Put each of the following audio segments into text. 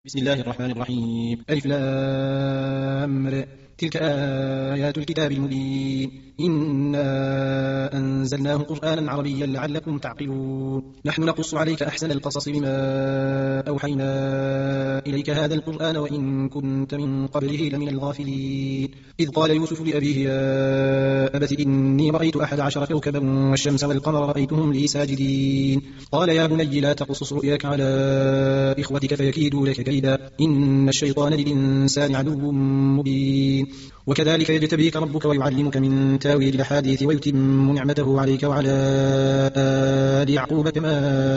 بسم الله الرحمن الرحيم. ألف لام ر. تلك آيات الكتاب المبين. إنا أنزلناه قرآنا عربيا لعلكم تعقلون. نحن نقص عليك أحسن القصص بما أوحينا إليك هذا القرآن وإن كنت من قبله لمن الغافلين. إذ قال يوسف لأبيه يا أبت إني رأيت 11 كوكبا والشمس والقمر رأيتهم لي ساجدين. قال يا بني لا تقصص رؤياك على إخوتك فيكيدوا لك كيدا إن الشيطان للإنسان عدو مبين. وكذلك يجتبيك ربك ويعلمك من تاويل الأحاديث ويتم نعمته عليك وعلى آل يعقوب كما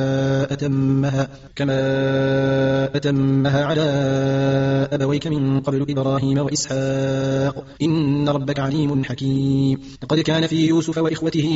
أتمها على أبويك من قبل إبراهيم وإسحاق إن ربك عليم حكيم. لقد كان في يوسف وإخوته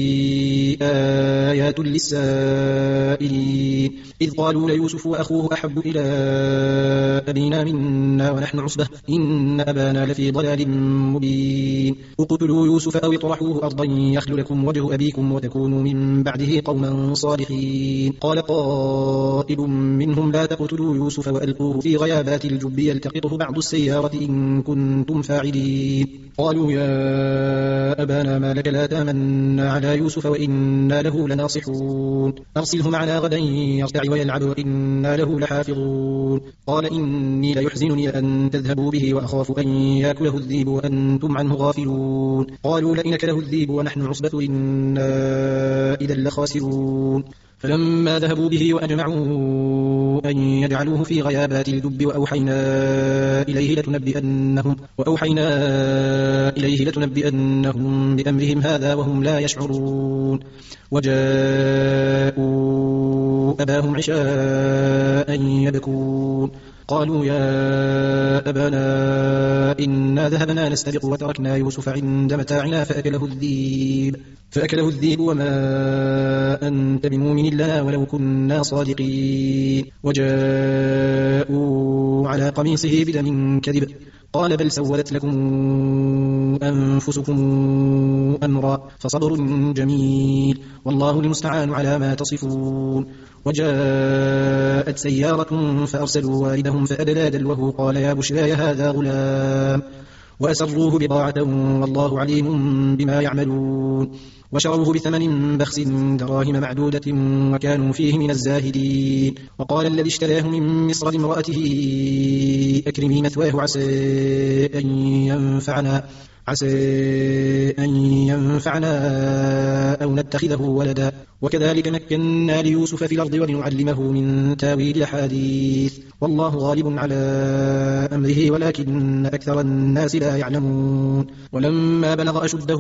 آيات للسائلين إذ قالوا ليوسف وأخوه أحب إلى أبينا منا ونحن عصبة إن أبانا لفي ضلال مبين. اقتلوا يوسف أو اطرحوه أرضا يخل لكم وجه أبيكم وتكونوا من بعده قوما صالحين. قال قائل منهم لا تقتلوا يوسف وألقوه في غيابات الجب يلتقطه بعض السيارة إن كنتم فاعلين. قالوا يا أبانا ما لك لا تامنا على يوسف وإنا له لناصحون أرسله معنا غدا يرتع ويلعب وإنا له لحافظون. قال إني ليحزنني أن تذهبوا به وأخاف أن يأكله الذئب وأنتم عنه غافلون. قالوا لئن أكله الذئب ونحن عصبة إنا إذا لخاسرون. فلما ذهبوا به وأجمعوا أن يجعلوه في غيابات الجب وأوحينا إليه لتنبئنهم بأمرهم هذا وهم لا يشعرون. وجاءوا أباهم عشاء يبكون. قالوا يا أبانا إنا ذهبنا نستبق وتركنا يوسف عند متاعنا فأكله الذئب وما أنت بمؤمن لنا ولو كنا صادقين. وجاءوا على قميصه بدم كذب قال بل سولت لكم أنفسكم أمرا فصبر جميل والله المستعان على ما تصفون. وجاءت سيارة فأرسلوا واردهم فأدلى دلوه قال يا بشراي هذا غلام وأسروه بضاعة والله عليم بما يعملون. وشروه بثمن بخس دراهم معدودة وكانوا فيه من الزاهدين. وقال الذي اشتراه من مصر لامرأته أكرمي مثواه عسى أن ينفعنا أو نتخذه ولدا. وكذلك مكنا ليوسف في الأرض ولنعلمه من تاويل الأحاديث والله غالب على أمره ولكن أكثر الناس لا يعلمون. ولما بلغ أشده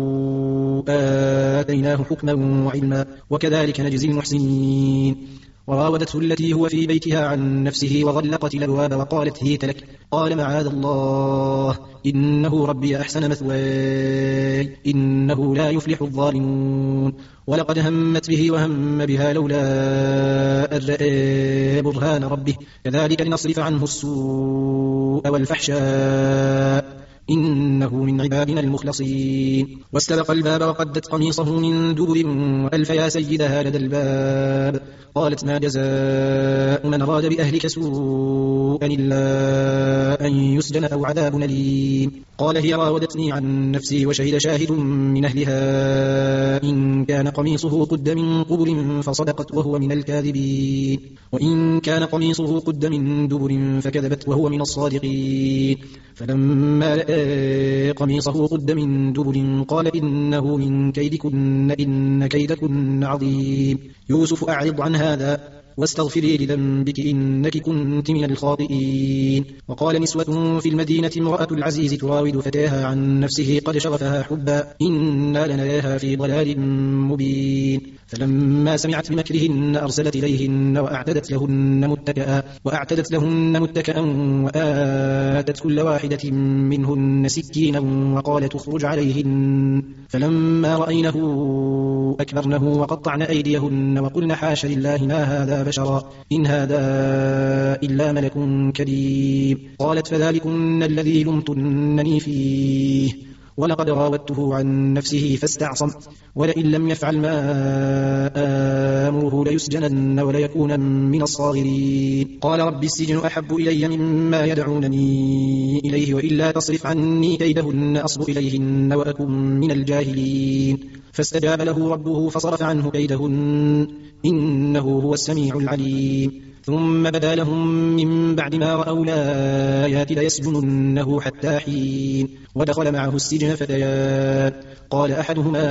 آتيناه حكما وعلما وكذلك نجزي المحسنين. وراودته التي هو في بيتها عن نفسه وغلقت الأبواب وقالت هيت لك قال معاذ الله إنه ربي أحسن مثواي إنه لا يفلح الظالمون. ولقد همت به وهم بها لولا أن رأى برهان ربه كذلك لنصرف عنه السوء والفحشاء إنه من عبادنا المخلصين. واستبق الباب وقدت قميصه من دبر وألف يا سيدها لدى الباب قالت ما جزاء من أراد بأهلك سوءا إلا أن يسجن أو عذاب أليم. قال هي راودتني عن نفسي وشهد شاهد من أهلها إن كان قميصه قد من قبل فصدقت وهو من الكاذبين وإن كان قميصه قد من دبر فكذبت وهو من الصادقين. فلما رأى قميصه قد من دبر قال إنه من كيدكن إن كيدكن عظيم. يوسف أعرض عن هذا واستغفري لذنبك إنك كنت من الخاطئين. وقال نسوة في المدينة امرأة العزيز تراود فتاها عن نفسه قد شغفها حبا إنا لنراها في ضلال مبين. فلما سمعت بمكرهن أرسلت إليهن وأعتدت لهن متكئا وآتت كل واحدة منهن سكينا وقالت اخرج عليهن. فلما رأينه أكبرنه وقطعن أيديهن وقلن حاش لله ما هذا بشرا إن هذا إلا ملك كريم. قالت فذلكن الذي لمتنني فيه ولقد راودته عن نفسه فاستعصم ولئن لم يفعل ما آمره ليسجنن وليكون من الصاغرين قال رب السجن أحب إلي مما يدعونني إليه وإلا تصرف عني كيدهن أصب إليهن وأكن من الجاهلين فاستجاب له ربه فصرف عنه كيدهن إنه هو السميع العليم ثم بدا لهم من بعد ما رأوا الآيات ليسجننه حتى حين ودخل معه السجن فتيان قال أحدهما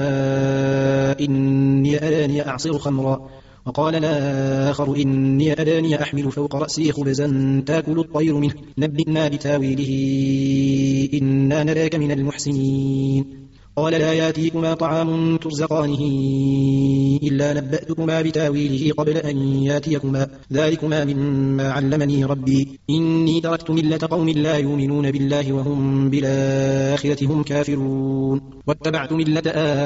إني أراني أعصر خمرا وقال الآخر إني أراني أحمل فوق رأسي خبزا تأكل الطير منه نبئنا بتاويله إنا نراك من المحسنين قال لا ياتيكما طعام ترزقانه إلا نبأتكما بتاويله قبل أن ياتيكما ذلكما مما علمني ربي إني تركت ملة قوم لا يؤمنون بالله وهم بالآخرة هم كافرون واتبعت ملة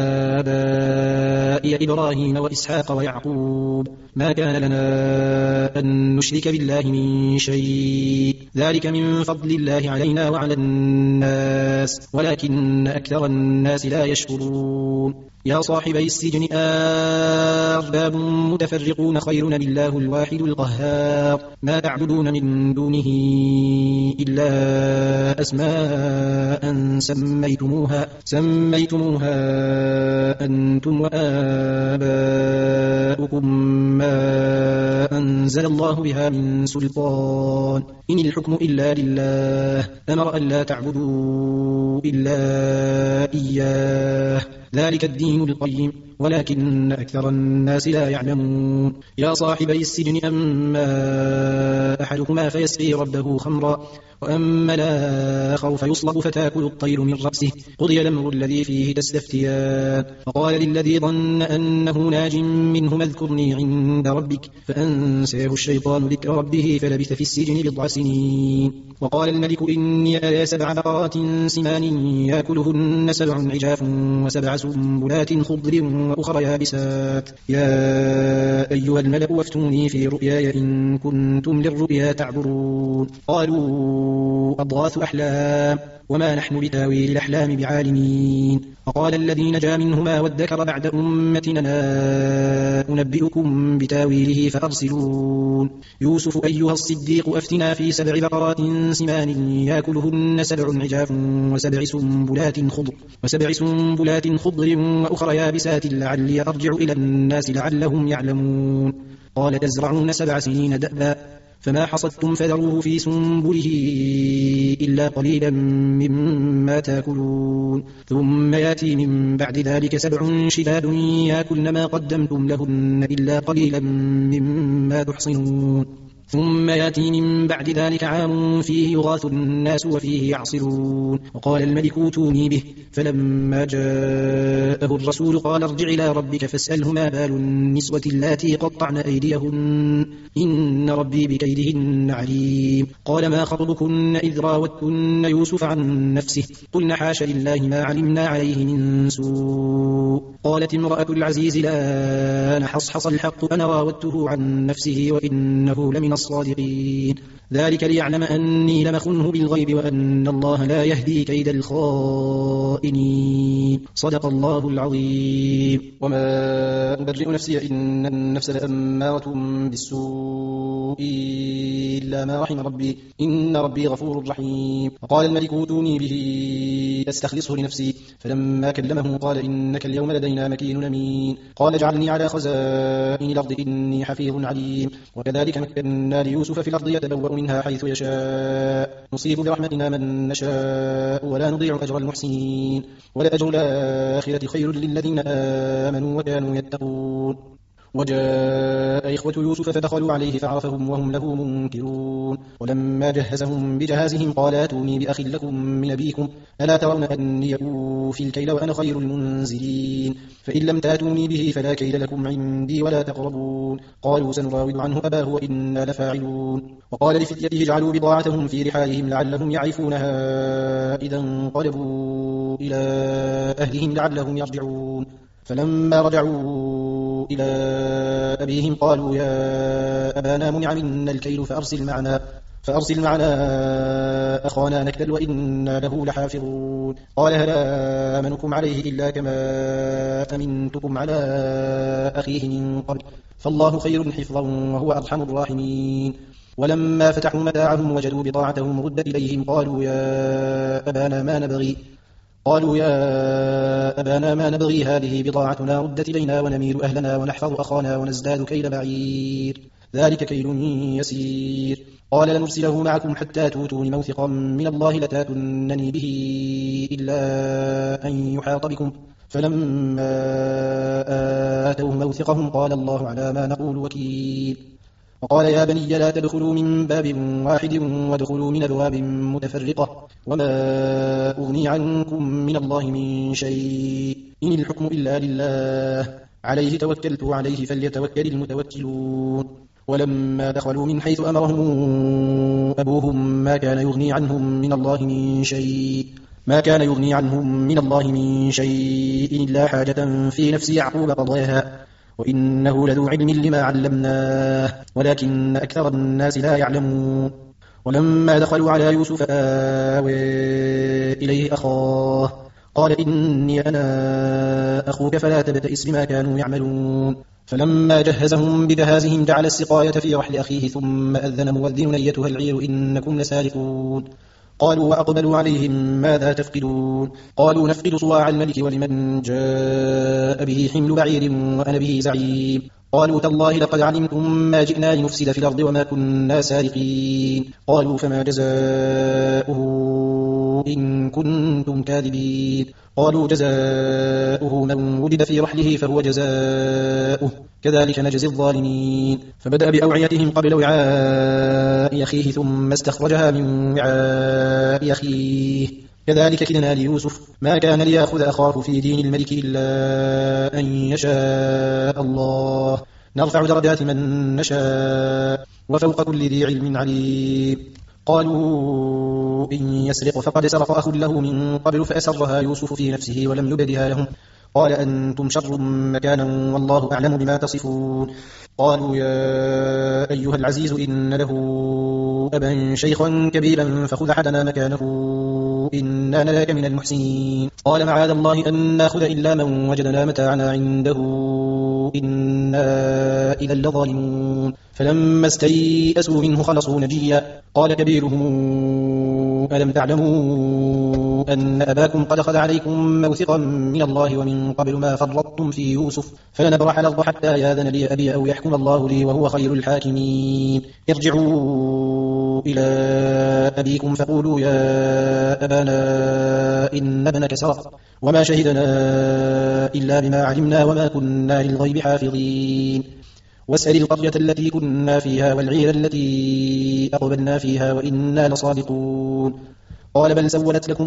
آبائي إبراهيم وإسحاق ويعقوب ما كان لنا أن نشرك بالله من شيء ذلك من فضل الله علينا وعلى الناس ولكن أكثر الناس لا يشكرون يا صاحبي السجن أرباب متفرقون خير من الله الواحد القهار ما تعبدون من دونه إلا أسماء سميتموها أنتم وآباؤكم ما أنزل الله بها من سلطان إن الحكم إلا لله أمر أن لا تعبدوا إلا إياه ذلك الدين القيم ولكن أكثر الناس لا يعلمون يا صاحبي السجن أما أحدكما فيسقي ربه خمرا وأما الآخر فيصلب فتأكل الطير من رأسه قضي الأمر الذي فيه تستفتيان وقال للذي ظن أنه ناج منهما اذكرني عند ربك فأنساه الشيطان ذكر ربه فلبث في السجن بضع سنين وقال الملك إني أرى 7 بقرات سمان يأكلهن 7 عجاف و7 سنبلات خضر وأخرى يابسات يا أيها الملك وافتوني في رؤياي إن كنتم للرؤيا تعبرون قالوا أضغاث أحلام وما نحن بتاويل الأحلام بعالمين وقال الذي نجا منهما وادكر بعد أمتنا أنبئكم بتاويله فأرسلون يوسف أيها الصديق أفتنا في 7 بقرات سمان يأكلهن 7 عجاف و7 سنبلات خضر وأخرى يابسات لعلي أرجع إلى الناس لعلهم يعلمون قال تزرعون 7 سنين دأبا فما حصدتم فذروه في سنبله إلا قليلا مما تأكلون ثم يأتي من بعد ذلك 7 شداد يأكلن ما قدمتم لهن إلا قليلا مما تحصنون ثم يأتي من بعد ذلك عام فيه يغاث الناس وفيه يعصرون وقال الملك اوتوني به فلما جاءه الرسول قال ارجع إلى ربك فاسأله ما بال النسوة اللاتي قطعن أيديهن إن ربي بكيدهن عليم قال ما خطبكن إذ راوتن يوسف عن نفسه قلن حاش لله ما علمنا عليه من سوء قالت امرأة العزيز لا نحصحص الحق أنا راودته عن نفسه وإنه لمن الصادقين ذلك ليعلم أني لم أخنه بالغيب وأن الله لا يهدي كيد الخائنين صدق الله العظيم وما أبرئ نفسي إن النفس لأمارة بالسوء إلا ما رحم ربي إن ربي غفور رحيم وقال الملك اوتوني به أستخلصه لنفسي فلما كلمه قال إنك اليوم لدينا مكين أمين قال اجعلني على خزائن الأرض إني حفيظ عليم وكذلك مكنا ليوسف في الأرض يتبوأ منها حيث يشاء نصيب برحمتنا من نشاء ولا نضيع أجر المحسنين ولأجر الآخرة خير للذين آمنوا وكانوا يتقون وجاء إخوة يوسف فدخلوا عليه فعرفهم وهم له منكرون ولما جهزهم بجهازهم قال اتوني بأخ لكم من أبيكم ألا ترون أني أوفي الكيل وأنا خير المنزلين فإن لم تاتوني به فلا كيل لكم عندي ولا تقربون قالوا سنراود عنه أباه وإنا لفاعلون وقال لفتيته اجعلوا بضاعتهم في رحالهم لعلهم يعرفونها إذا انقلبوا إلى أهلهم لعلهم يرجعون فلما رجعوا إلى أبيهم قالوا يا أبانا منع منا الكيل فأرسل معنا فأرسل معنا أخانا نكتل وإنا له لحافظون. قال هل آمنكم عليه إلا كما أمنتكم على أخيه من قبل فالله خير حفظا وهو أرحم الراحمين. ولما فتحوا متاعهم وجدوا بضاعتهم ردت إليهم قالوا يا أبانا ما نبغي هذه بضاعتنا ردت إلينا ونمير أهلنا ونحفظ أخانا ونزداد كيل بعير ذلك كيل يسير. قال لنرسله معكم حتى توتون موثقا من الله لتاتونني به إلا أن يحاط بكم فلما آتوه موثقهم قال الله على ما نقول وكيل. وقال يا بني لا تدخلوا من باب واحد وادخلوا من أبواب متفرقة وما أغني عنكم من الله من شيء إن الحكم إلا لله عليه توكلت عليه فليتوكل المتوكلون. ولما دخلوا من حيث أمرهم أبوهم ما كان يغني عنهم من الله من شيء إلا حاجة في نفس يعقوب قضاها وإنه لذو علم لما علمناه ولكن أكثر الناس لا يعلمون. ولما دخلوا على يوسف آوى إليه أخاه قال إني أنا أخوك فلا تبتئس بما كانوا يعملون. فلما جهزهم بجهازهم جعل السقاية في رحل أخيه ثم أذن مؤذن أيتها العير إنكم لسارقون. قالوا وأقبلوا عليهم ماذا تفقدون قالوا نفقد صواع الملك ولمن جاء به حمل بعير وأنا به زعيم. قالوا تالله لقد علمتم ما جئنا لنفسد في الأرض وما كنا سارقين. قالوا فما جزاؤه إن كنتم كاذبين. قالوا جزاؤه من وجد في رحله فهو جزاؤه كذلك نجزي الظالمين. فبدأ بأوعيتهم قبل وعاء أخيه ثم استخرجها من وعاء أخيه كذلك كدنا ليوسف ما كان ليأخذ أخاه في دين الملك إلا أن يشاء الله نرفع درجات من نشاء وفوق كل ذي علم عليم. قالوا إن يسرق فقد سرق أخ له من قبل فأسرها يوسف في نفسه ولم يبدها لهم قال أنتم شر مكانا والله أعلم بما تصفون. قالوا يا أيها العزيز إن له أبا شيخا كبيرا فخذ أحدنا مكانه إنا نراك من المحسنين. قال معاذ الله أن نأخذ إلا من وجدنا متاعنا عنده إنا إذا لظالمون. فلما استيئسوا منه خلصوا نجيا قال كبيرهم ألم تعلموا أن أباكم قد أخذ عليكم موثقا من الله ومن قبل ما فرطتم في يوسف فلنبرح الأرض حتى ياذن لي أبي أو يحكم الله لي وهو خير الحاكمين. ارجعوا إلى أبيكم فقولوا يا أبانا إن ابنك سرق وما شهدنا إلا بما علمنا وما كنا للغيب حافظين. واسأل القرية التي كنا فيها والعير التي أقبلنا فيها وإنا لصادقون. قال بل سولت لكم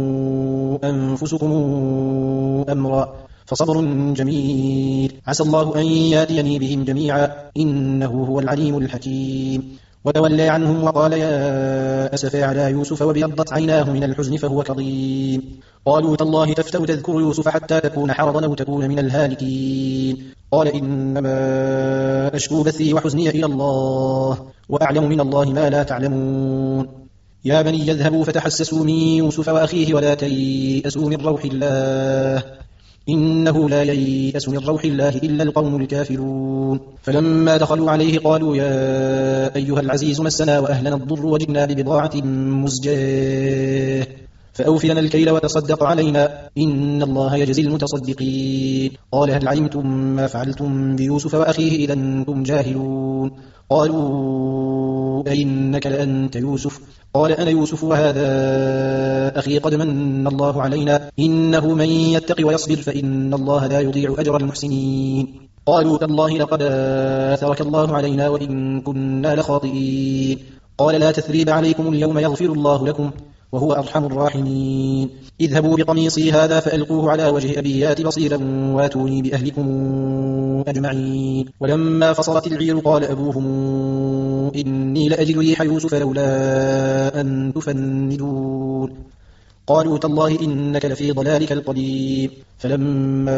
أنفسكم أمرا فصبر جميل عسى الله أن ياتيني بهم جميعا إنه هو العليم الحكيم. وتولى عنهم وقال يا أسفى على يوسف وابيضت عيناه من الحزن فهو كظيم. قالوا تالله تفتأ تذكر يوسف حتى تكون حرضا أو تكون من الهالكين. قال إنما أشكو بثي وحزني إلى الله وأعلم من الله ما لا تعلمون. يا بني يذهبوا فتحسسوا من يوسف وأخيه ولا تيأسوا من روح الله إنه لا ييأس من روح الله إلا القوم الكافرون. فلما دخلوا عليه قالوا يا أيها العزيز مسنا وأهلنا الضر وجئنا ببضاعة مزجاة فأوف لنا الكيل وتصدق علينا إن الله يجزي المتصدقين. قال هل علمتم ما فعلتم بيوسف وأخيه إذا أنتم جاهلون. قالوا أئنك لأنت يوسف قال أنا يوسف وهذا أخي قد من الله علينا إنه من يتق ويصبر فإن الله لا يضيع أجر المحسنين. قالوا تالله لقد آثرك الله علينا وإن كنا لخاطئين. قال لا تثريب عليكم اليوم يغفر الله لكم وهو أرحم الراحمين. اذهبوا بقميصي هذا فألقوه على وجه أبي يات بصيرا واتوني بأهلكم أجمعين. ولما فصلت العير قال أبوهم إني لأجد ريح يوسف لولا أن تفندون. قالوا تالله إنك لفي ضلالك القديم. فلما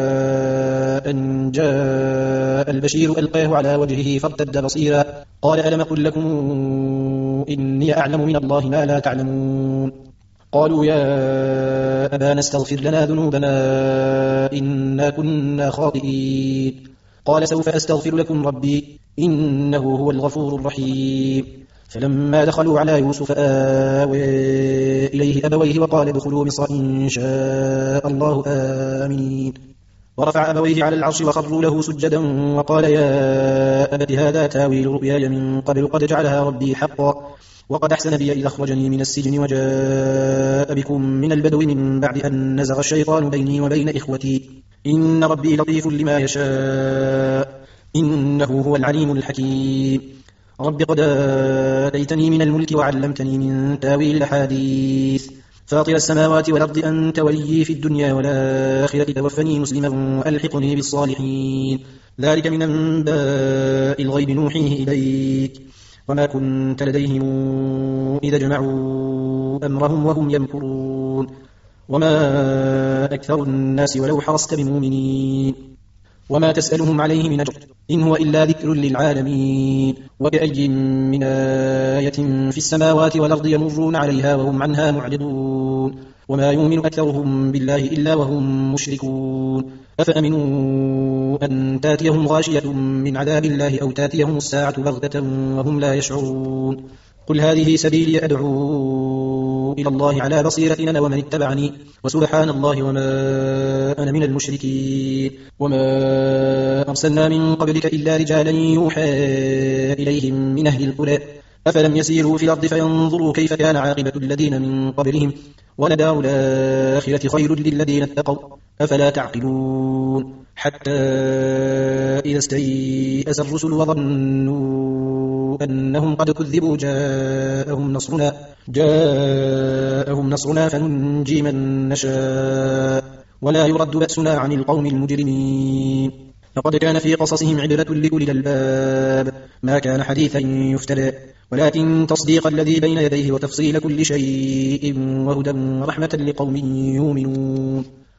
أن جاء البشير ألقاه على وجهه فارتد بصيرا قال ألم أقل لكم إني أعلم من الله ما لا تعلمون قالوا يا أبانا استغفر لنا ذنوبنا إنا كنا خاطئين قال سوف أستغفر لكم ربي إنه هو الغفور الرحيم فلما دخلوا على يوسف آوى إليه أبويه وقال ادخلوا مصر إن شاء الله آمين ورفع أبويه على العرش وخروا له سجدا وقال يا أبت هذا تاويل رؤياي من قبل قد جعلها ربي حقا وقد أحسن بي إذ أخرجني من السجن وجاء بكم من البدو من بعد أن نزغ الشيطان بيني وبين إخوتي إن ربي لطيف لما يشاء إنه هو العليم الحكيم رب قد آتيتني من الملك وعلمتني من تاويل الأحاديث فاطر السماوات والأرض أنت وليي في الدنيا والآخرة توفني مسلما وألحقني بالصالحين ذلك من أنباء الغيب نوحيه إليك وما كنت لديهم إذا جمعوا أمرهم وهم يمكرون وما أكثر الناس ولو حرصت بمؤمنين وما تسألهم عليه من أجر إن هو إلا ذكر للعالمين وكأي من آية في السماوات والأرض يمرون عليها وهم عنها معرضون وما يؤمن أكثرهم بالله إلا وهم مشركون أفأمنوا أن تاتيهم غاشية من عذاب الله أو تاتيهم الساعة بغتة وهم لا يشعرون قل هذه سبيلي أدعو إلى الله على بصيرة أنا ومن اتبعني وسبحان الله وما أنا من المشركين وما أرسلنا من قبلك إلا رجالا يوحى إليهم من أهل القرى أفلم يسيروا في الأرض فينظروا كيف كان عاقبة الذين من قبلهم ولدار الآخرة خير للذين اتقوا أفلا تعقلون حتى إذا استيأس الرسل وظنوا أنهم قد كذبوا جاءهم نصرنا فننجي من نشاء ولا يرد بأسنا عن القوم المجرمين لقد كان في قصصهم عبرة لأولي الألباب ما كان حديثا يفترى ولكن تصديق الذي بين يديه وتفصيل كل شيء وهدى ورحمة لقوم يؤمنون